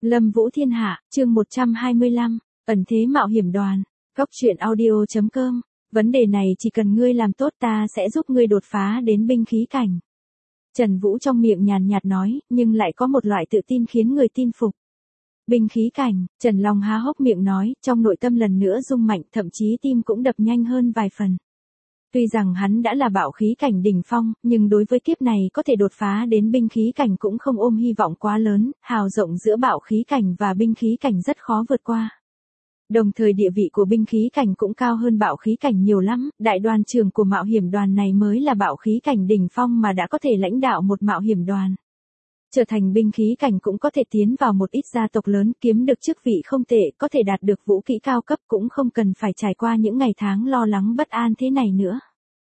Lâm Vũ Thiên Hạ, chương 125, ẩn thế mạo hiểm đoàn. Góc truyện audio.com. Vấn đề này chỉ cần ngươi làm tốt ta sẽ giúp ngươi đột phá đến binh khí cảnh. Trần Vũ trong miệng nhàn nhạt nói, nhưng lại có một loại tự tin khiến người tin phục. Binh khí cảnh, Trần Long há hốc miệng nói, trong nội tâm lần nữa rung mạnh, thậm chí tim cũng đập nhanh hơn vài phần. Tuy rằng hắn đã là bạo khí cảnh đỉnh phong, nhưng đối với kiếp này có thể đột phá đến binh khí cảnh cũng không ôm hy vọng quá lớn, hào rộng giữa bạo khí cảnh và binh khí cảnh rất khó vượt qua. Đồng thời địa vị của binh khí cảnh cũng cao hơn bạo khí cảnh nhiều lắm, đại đoàn trưởng của mạo hiểm đoàn này mới là bạo khí cảnh đỉnh phong mà đã có thể lãnh đạo một mạo hiểm đoàn. Trở thành binh khí cảnh cũng có thể tiến vào một ít gia tộc lớn, kiếm được chức vị không tệ, có thể đạt được vũ kỹ cao cấp, cũng không cần phải trải qua những ngày tháng lo lắng bất an thế này nữa.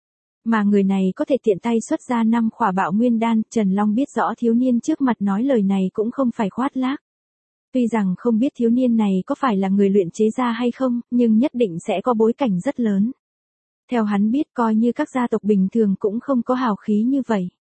Mà người này có thể tiện tay xuất ra 5 khỏa bạo nguyên đan, Trần Long biết rõ thiếu niên trước mặt nói lời này cũng không phải khoác lác. Tuy rằng không biết thiếu niên này có phải là người luyện chế ra hay không, nhưng nhất định sẽ có bối cảnh rất lớn. Theo hắn biết, coi như các gia tộc bình thường cũng không có hào khí như vậy.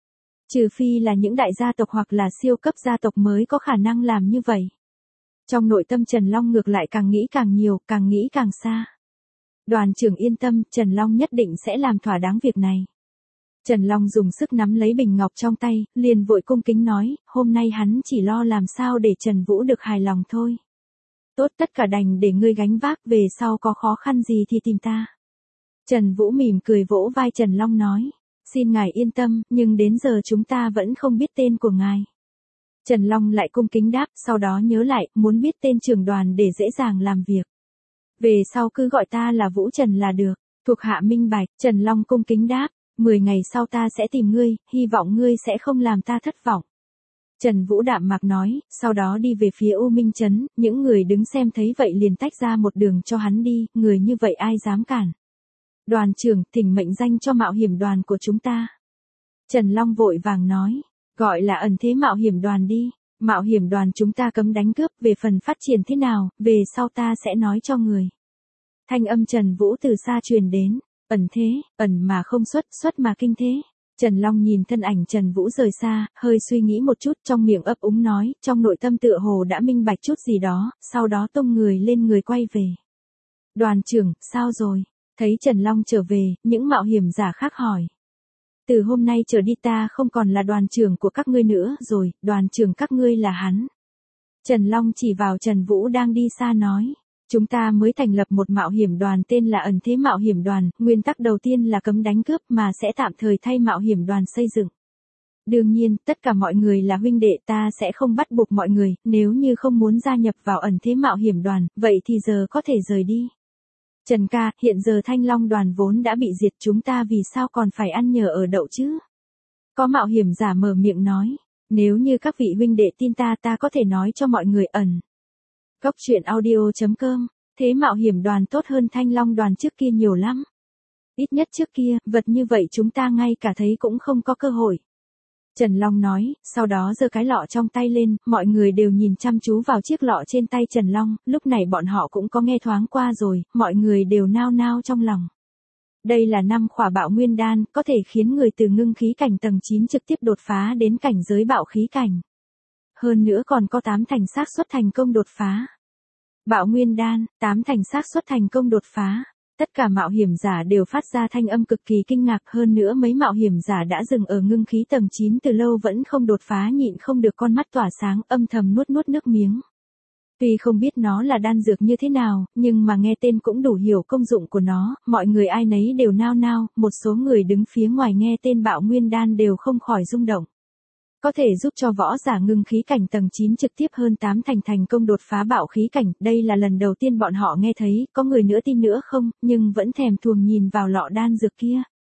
Trừ phi là những đại gia tộc hoặc là siêu cấp gia tộc mới có khả năng làm như vậy. Trong nội tâm Trần Long ngược lại càng nghĩ càng nhiều, càng nghĩ càng xa. Đoàn trưởng yên tâm, Trần Long nhất định sẽ làm thỏa đáng việc này. Trần Long dùng sức nắm lấy bình ngọc trong tay, liền vội cung kính nói, hôm nay hắn chỉ lo làm sao để Trần Vũ được hài lòng thôi. Tốt, tất cả đành để ngươi gánh vác, về sau có khó khăn gì thì tìm ta. Trần Vũ mỉm cười vỗ vai Trần Long nói, xin ngài yên tâm, nhưng đến giờ chúng ta vẫn không biết tên của ngài. Trần Long lại cung kính đáp, sau đó nhớ lại, muốn biết tên trưởng đoàn để dễ dàng làm việc. Về sau cứ gọi ta là Vũ Trần là được. Thuộc hạ minh bạch, Trần Long cung kính đáp, 10 ngày sau ta sẽ tìm ngươi, hy vọng ngươi sẽ không làm ta thất vọng. Trần Vũ đạm mạc nói, sau đó đi về phía U Minh Trấn, những người đứng xem thấy vậy liền tách ra một đường cho hắn đi, người như vậy ai dám cản. Đoàn trưởng, thỉnh mệnh danh cho mạo hiểm đoàn của chúng ta. Trần Long vội vàng nói, gọi là ẩn thế mạo hiểm đoàn đi, mạo hiểm đoàn chúng ta cấm đánh cướp, về phần phát triển thế nào, về sau ta sẽ nói cho người. Thanh âm Trần Vũ từ xa truyền đến, ẩn thế, ẩn mà không xuất, xuất mà kinh thế. Trần Long nhìn thân ảnh Trần Vũ rời xa, hơi suy nghĩ một chút, trong miệng ấp úng nói, trong nội tâm tựa hồ đã minh bạch chút gì đó, sau đó tung người lên người quay về. Đoàn trưởng, sao rồi? Thấy Trần Long trở về, những mạo hiểm giả khác hỏi. Từ hôm nay trở đi ta không còn là đoàn trưởng của các ngươi nữa rồi, đoàn trưởng các ngươi là hắn. Trần Long chỉ vào Trần Vũ đang đi xa nói. Chúng ta mới thành lập một mạo hiểm đoàn tên là ẩn thế mạo hiểm đoàn, nguyên tắc đầu tiên là cấm đánh cướp mà sẽ tạm thời thay mạo hiểm đoàn xây dựng. Đương nhiên, tất cả mọi người là huynh đệ, ta sẽ không bắt buộc mọi người, nếu như không muốn gia nhập vào ẩn thế mạo hiểm đoàn, vậy thì giờ có thể rời đi. Trần ca, hiện giờ Thanh Long đoàn vốn đã bị diệt, chúng ta vì sao còn phải ăn nhờ ở đậu chứ? Có mạo hiểm giả mở miệng nói, nếu như các vị huynh đệ tin ta, ta có thể nói cho mọi người ẩn. Góc truyện audio.com, thế mạo hiểm đoàn tốt hơn Thanh Long đoàn trước kia nhiều lắm. Ít nhất trước kia, vật như vậy chúng ta ngay cả thấy cũng không có cơ hội. Trần Long nói, sau đó giơ cái lọ trong tay lên, mọi người đều nhìn chăm chú vào chiếc lọ trên tay Trần Long, lúc này bọn họ cũng có nghe thoáng qua rồi, mọi người đều nao nao trong lòng. Đây là 5 khỏa bạo nguyên đan, có thể khiến người từ ngưng khí cảnh tầng 9 trực tiếp đột phá đến cảnh giới bạo khí cảnh. Hơn nữa còn có 8 thành xác suất thành công đột phá. Bạo nguyên đan, 8 thành xác suất thành công đột phá. Tất cả mạo hiểm giả đều phát ra thanh âm cực kỳ kinh ngạc, hơn nữa mấy mạo hiểm giả đã dừng ở ngưng khí tầng 9 từ lâu vẫn không đột phá, nhịn không được con mắt tỏa sáng, âm thầm nuốt nước miếng. Tuy không biết nó là đan dược như thế nào, nhưng mà nghe tên cũng đủ hiểu công dụng của nó, mọi người ai nấy đều nao nao, một số người đứng phía ngoài nghe tên bạo nguyên đan đều không khỏi rung động. Có thể giúp cho võ giả ngưng khí cảnh tầng 9 trực tiếp hơn 8 thành công đột phá bạo khí cảnh, đây là lần đầu tiên bọn họ nghe thấy, có người nữa tin nữa không, nhưng vẫn thèm thuồng nhìn vào lọ đan dược kia.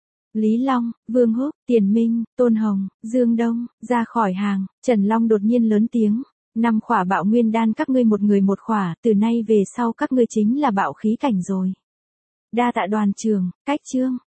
Lý Long, Vương Húc, Tiền Minh, Tôn Hồng, Dương Đông, ra khỏi hàng, Trần Long đột nhiên lớn tiếng, 5 khỏa bạo nguyên đan các ngươi một người một khỏa, từ nay về sau các ngươi chính là bạo khí cảnh rồi. Đa tạ đoàn trưởng, cách chương.